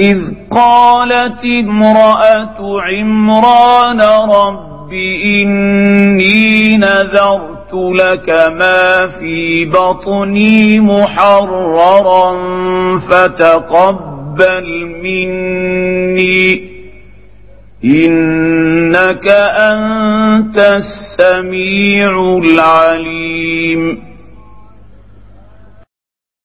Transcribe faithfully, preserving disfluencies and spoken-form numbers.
إذ قالت امرأة عمران رب إني نذرت لك ما في بطني محررا فتقبل مني إنك أنت السميع العليم.